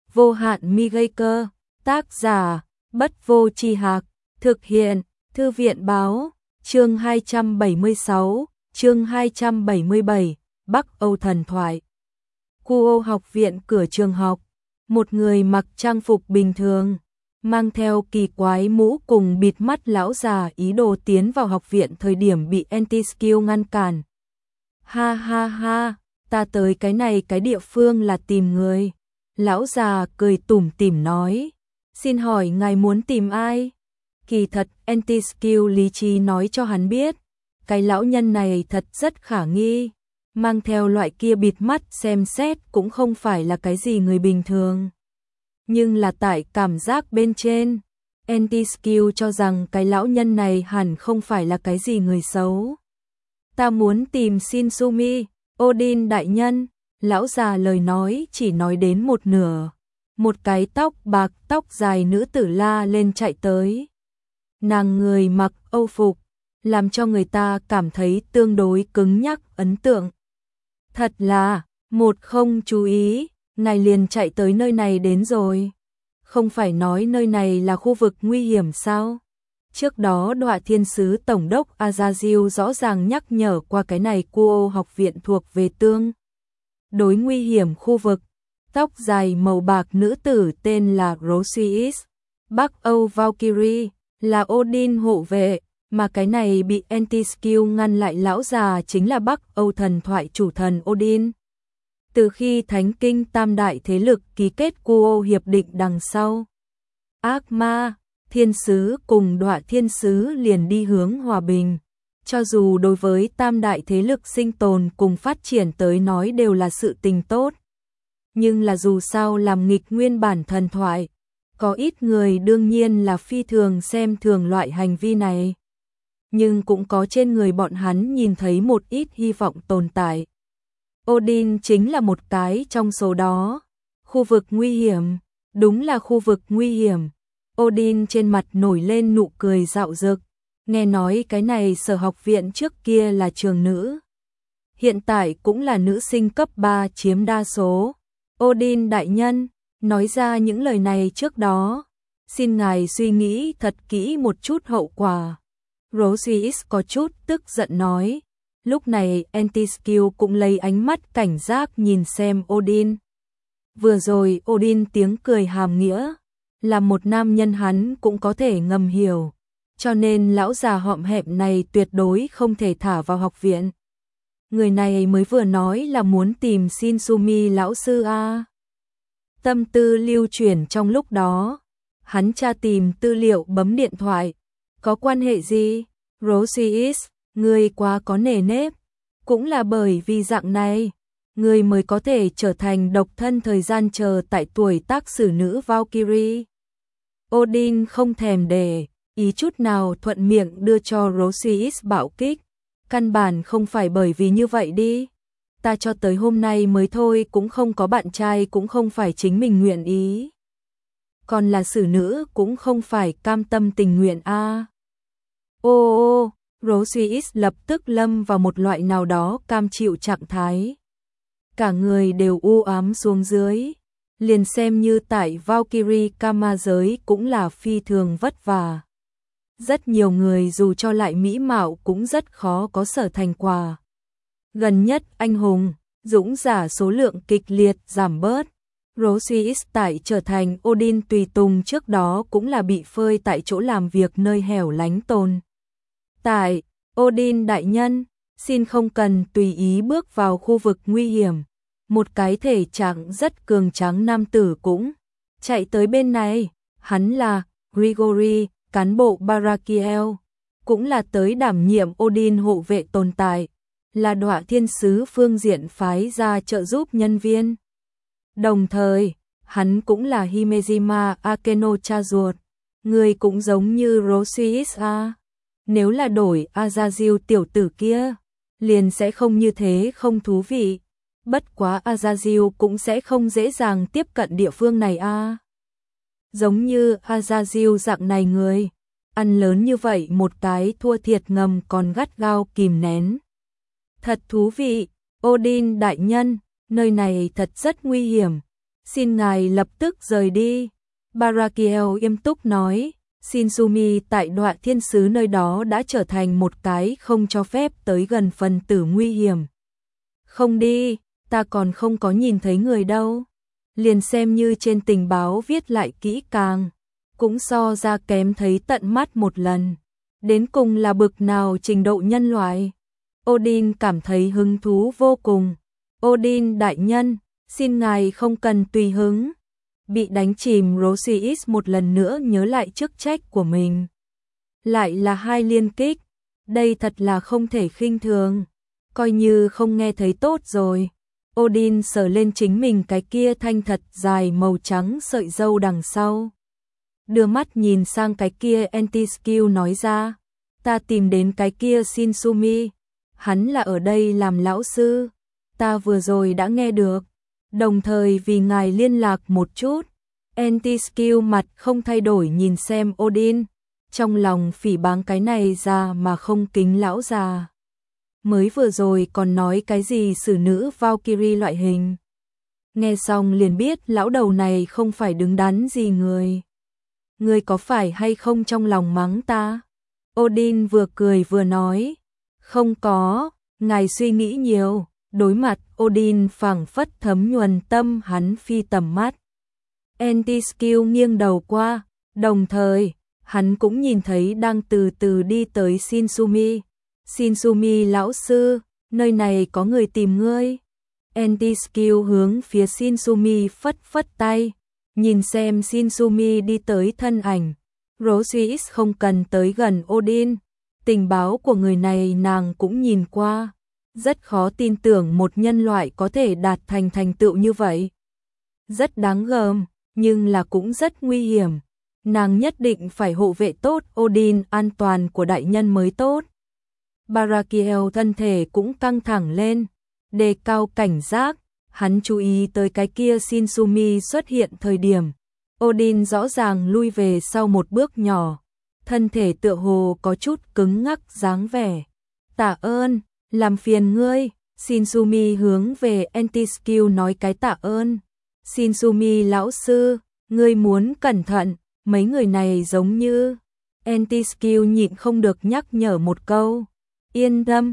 vô hạn mi gây cơ, tác giả, Bất Vô Tri Hạc, thực hiện, Thư viện báo, chương 276, chương 277, Bắc Âu thần thoại. Kuo học viện cửa trường học, một người mặc trang phục bình thường, mang theo kỳ quái mũ cùng bịt mắt lão già ý đồ tiến vào học viện thời điểm bị Anti-Skill ngăn cản. Ha ha ha, ta tới cái này cái địa phương là tìm người. Lão già cười tủm tỉm nói, xin hỏi ngài muốn tìm ai? Kỳ thật Anti-Skill lý trí nói cho hắn biết, cái lão nhân này thật rất khả nghi, mang theo loại kia bịt mắt xem xét cũng không phải là cái gì người bình thường. Nhưng là tại cảm giác bên trên, Anti-Skill cho rằng cái lão nhân này hẳn không phải là cái gì người xấu. Ta muốn tìm Shinsumi, Odin đại nhân. Lão già lời nói chỉ nói đến một nửa, một cái tóc bạc tóc dài nữ tử la lên chạy tới. Nàng người mặc âu phục, làm cho người ta cảm thấy tương đối cứng nhắc ấn tượng. Thật là, một không chú ý, ngài liền chạy tới nơi này đến rồi. Không phải nói nơi này là khu vực nguy hiểm sao? Trước đó Đọa Thiên Sứ Tổng đốc Azazil rõ ràng nhắc nhở qua cái này Kuo học viện thuộc về tương đối nguy hiểm khu vực. Tóc dài màu bạc nữ tử tên là Rosiis, Bắc Âu Valkyrie, là Odin hộ vệ, mà cái này bị Anti-Skill ngăn lại lão già chính là Bắc Âu thần thoại chủ thần Odin. Từ khi Thánh Kinh Tam Đại thế lực ký kết Kuo hiệp định đằng sau, ác ma, thiên sứ cùng Đọa Thiên Sứ liền đi hướng hòa bình. Cho dù đối với tam đại thế lực sinh tồn cùng phát triển tới nói đều là sự tình tốt, nhưng là dù sao làm nghịch nguyên bản thần thoại, có ít người đương nhiên là phi thường xem thường loại hành vi này. Nhưng cũng có trên người bọn hắn nhìn thấy một ít hy vọng tồn tại. Odin chính là một cái trong số đó. Khu vực nguy hiểm, đúng là khu vực nguy hiểm. Odin trên mặt nổi lên nụ cười rạo rực. Nghe nói cái này sở học viện trước kia là trường nữ, hiện tại cũng là nữ sinh cấp 3 chiếm đa số. Odin đại nhân, nói ra những lời này trước đó, xin ngài suy nghĩ thật kỹ một chút hậu quả. Rosiis có chút tức giận nói. Lúc này Anti-Skill cũng lấy ánh mắt cảnh giác nhìn xem Odin. Vừa rồi Odin tiếng cười hàm nghĩa, là một nam nhân hắn cũng có thể ngầm hiểu. Cho nên lão già hõm hẹm này tuyệt đối không thể thả vào học viện. Người này mới vừa nói là muốn tìm Shinsumi lão sư a. Tâm tư lưu chuyển trong lúc đó, hắn tra tìm tư liệu bấm điện thoại, có quan hệ gì? Rosiis, ngươi quá có nề nếp, cũng là bởi vì dạng này, ngươi mới có thể trở thành độc thân thời gian chờ tại tuổi tác sử nữ Valkyrie. Odin không thèm để ý chút nào thuận miệng đưa cho Rosiis bạo kích. Căn bản không phải bởi vì như vậy đi. Ta cho tới hôm nay mới thôi cũng không có bạn trai, cũng không phải chính mình nguyện ý. Còn là sử nữ cũng không phải cam tâm tình nguyện a. Ô, Rosiis lập tức lâm vào một loại nào đó cam chịu trạng thái. Cả người đều u ám xuống dưới. Liền xem như tại Valkyrie Kama giới cũng là phi thường vất vả. Rất nhiều người dù cho lại mỹ mạo cũng rất khó có sở thành quả. Gần nhất anh hùng, dũng giả số lượng kịch liệt giảm bớt. Rosiis tại trở thành Odin tùy tùng trước đó cũng là bị phơi tại chỗ làm việc nơi hẻo lánh tồn tại. Odin đại nhân, xin không cần tùy ý bước vào khu vực nguy hiểm. Một cái thể trạng rất cường tráng nam tử cũng chạy tới bên này. Hắn là Grigori, cán bộ Barakiel, cũng là tới đảm nhiệm Odin hộ vệ tồn tại, là Đọa Thiên Sứ phương diện phái ra trợ giúp nhân viên. Đồng thời, hắn cũng là Himejima Akeno cha ruột, người cũng giống như Rosiis a. Nếu là đổi Azazil tiểu tử kia, liền sẽ không như thế không thú vị. Bất quá Azazil cũng sẽ không dễ dàng tiếp cận địa phương này a. Giống như Azazil dạng này người, ăn lớn như vậy một cái thua thiệt ngầm còn gắt gao kìm nén. Thật thú vị, Odin đại nhân, nơi này thật rất nguy hiểm. Xin ngài lập tức rời đi. Barakiel nghiêm túc nói, Shinsumi tại Đọa Thiên Sứ nơi đó đã trở thành một cái không cho phép tới gần phần tử nguy hiểm. Không đi, ta còn không có nhìn thấy người đâu. Liền xem như trên tình báo viết lại kỹ càng, cũng so ra kém thấy tận mắt một lần. Đến cùng là bực nào trình độ nhân loại. Odin cảm thấy hứng thú vô cùng. Odin đại nhân, xin ngài không cần tùy hứng. Bị đánh chìm Rosiis một lần nữa nhớ lại chức trách của mình. Lại là 2 liên kích. Đây thật là không thể khinh thường. Coi như không nghe thấy tốt rồi. Odin sờ lên chính mình cái kia thanh thật dài màu trắng sợi râu đằng sau. Đưa mắt nhìn sang cái kia anti-skill nói ra. Ta tìm đến cái kia Shinsumi. Hắn là ở đây làm lão sư. Ta vừa rồi đã nghe được. Đồng thời vì ngài liên lạc một chút. Anti-skill mặt không thay đổi nhìn xem Odin. Trong lòng phỉ báng cái này ra mà không kính lão già. Mới vừa rồi còn nói cái gì xử nữ Valkyrie loại hình. Nghe xong liền biết lão đầu này không phải đứng đắn gì người. Người có phải hay không trong lòng mắng ta? Odin vừa cười vừa nói. Không có, ngài suy nghĩ nhiều. Đối mặt Odin phảng phất thấm nhuần tâm hắn phi tầm mắt. Anti-skill nghiêng đầu qua, đồng thời, hắn cũng nhìn thấy đang từ từ đi tới Shinsumi. Shinsumi lão sư, nơi này có người tìm ngươi. Anti-skill hướng phía Shinsumi phất phất tay, nhìn xem Shinsumi đi tới thân ảnh. Rosiis không cần tới gần Odin, tình báo của người này nàng cũng nhìn qua. Rất khó tin tưởng một nhân loại có thể đạt thành thành tựu như vậy. Rất đáng gờm, nhưng là cũng rất nguy hiểm. Nàng nhất định phải hộ vệ tốt Odin an toàn của đại nhân mới tốt. Barakiel thân thể cũng căng thẳng lên, đề cao cảnh giác, hắn chú ý tới cái kia Shinsumi xuất hiện thời điểm. Odin rõ ràng lui về sau một bước nhỏ, thân thể tựa hồ có chút cứng ngắc dáng vẻ. Tạ ơn, làm phiền ngươi. Shinsumi hướng về anti-skill nói cái tạ ơn. Shinsumi lão sư, ngươi muốn cẩn thận, mấy người này giống như... Anti-skill nhịn không được nhắc nhở một câu. Yên tâm,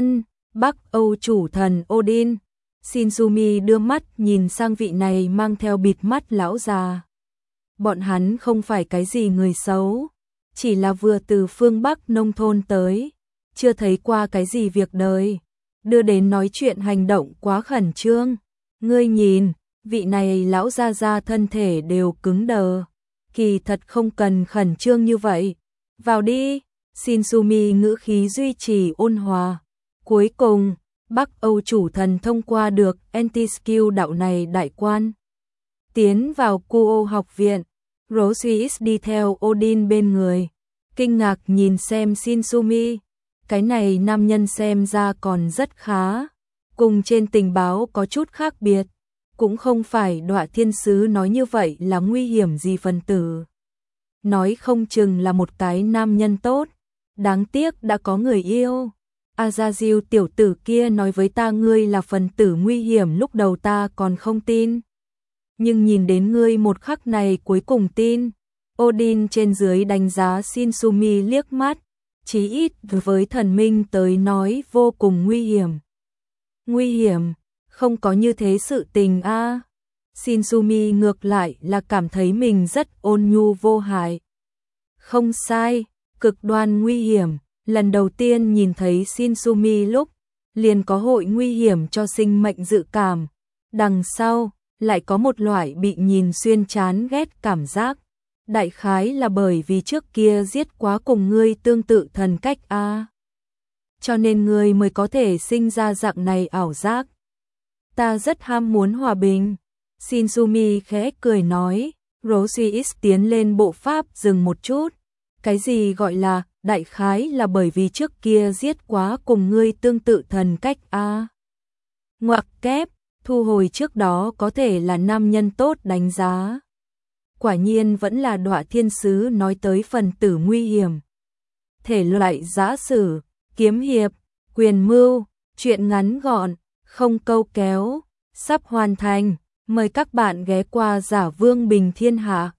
Bắc Âu chủ thần Odin. Shinsumi đưa mắt nhìn sang vị này mang theo bịt mắt lão già. Bọn hắn không phải cái gì người xấu, chỉ là vừa từ phương Bắc nông thôn tới, chưa thấy qua cái gì việc đời, đưa đến nói chuyện hành động quá khẩn trương. Ngươi nhìn, vị này lão gia gia thân thể đều cứng đờ, kỳ thật không cần khẩn trương như vậy. Vào đi. Shinsumi ngữ khí duy trì ôn hòa. Cuối cùng, Bắc Âu chủ thần thông qua được anti-skill đạo này đại quan. Tiến vào Kuo học viện, Rosiis đi theo Odin bên người, kinh ngạc nhìn xem Shinsumi. Cái này nam nhân xem ra còn rất khá, cùng trên tình báo có chút khác biệt, cũng không phải Đọa Thiên Sứ nói như vậy là nguy hiểm gì phần tử. Nói không chừng là một cái nam nhân tốt, đáng tiếc đã có người yêu. Azazil tiểu tử kia nói với ta ngươi là phần tử nguy hiểm, lúc đầu ta còn không tin. Nhưng nhìn đến ngươi một khắc này cuối cùng tin. Odin trên dưới đánh giá Shinsumi liếc mắt, chí ít với thần minh tới nói vô cùng nguy hiểm. Nguy hiểm, không có như thế sự tình a. Shinsumi ngược lại là cảm thấy mình rất ôn nhu vô hại. Không sai, cực đoan nguy hiểm. Lần đầu tiên nhìn thấy Shinsumi lúc, liền có hội nguy hiểm cho sinh mệnh dự cảm. Đằng sau, lại có một loại bị nhìn xuyên chán ghét cảm giác. Đại khái là bởi vì trước kia giết quá cùng ngươi tương tự thần cách a. Cho nên ngươi mới có thể sinh ra dạng này ảo giác. Ta rất ham muốn hòa bình. Shinsumi khẽ cười nói. Rosiis tiến lên bộ pháp dừng một chút. Cái gì gọi là đại khái là bởi vì trước kia giết quá cùng ngươi tương tự thần cách a. Ngoặc kép, thu hồi trước đó có thể là nam nhân tốt đánh giá. Quả nhiên vẫn là Đọa Thiên Sứ nói tới phần tử nguy hiểm. Thể loại giã sử, kiếm hiệp, quyền mưu, chuyện ngắn gọn, không câu kéo, sắp hoàn thành. Mời các bạn ghé qua Giả Vương Bình Thiên Hạ.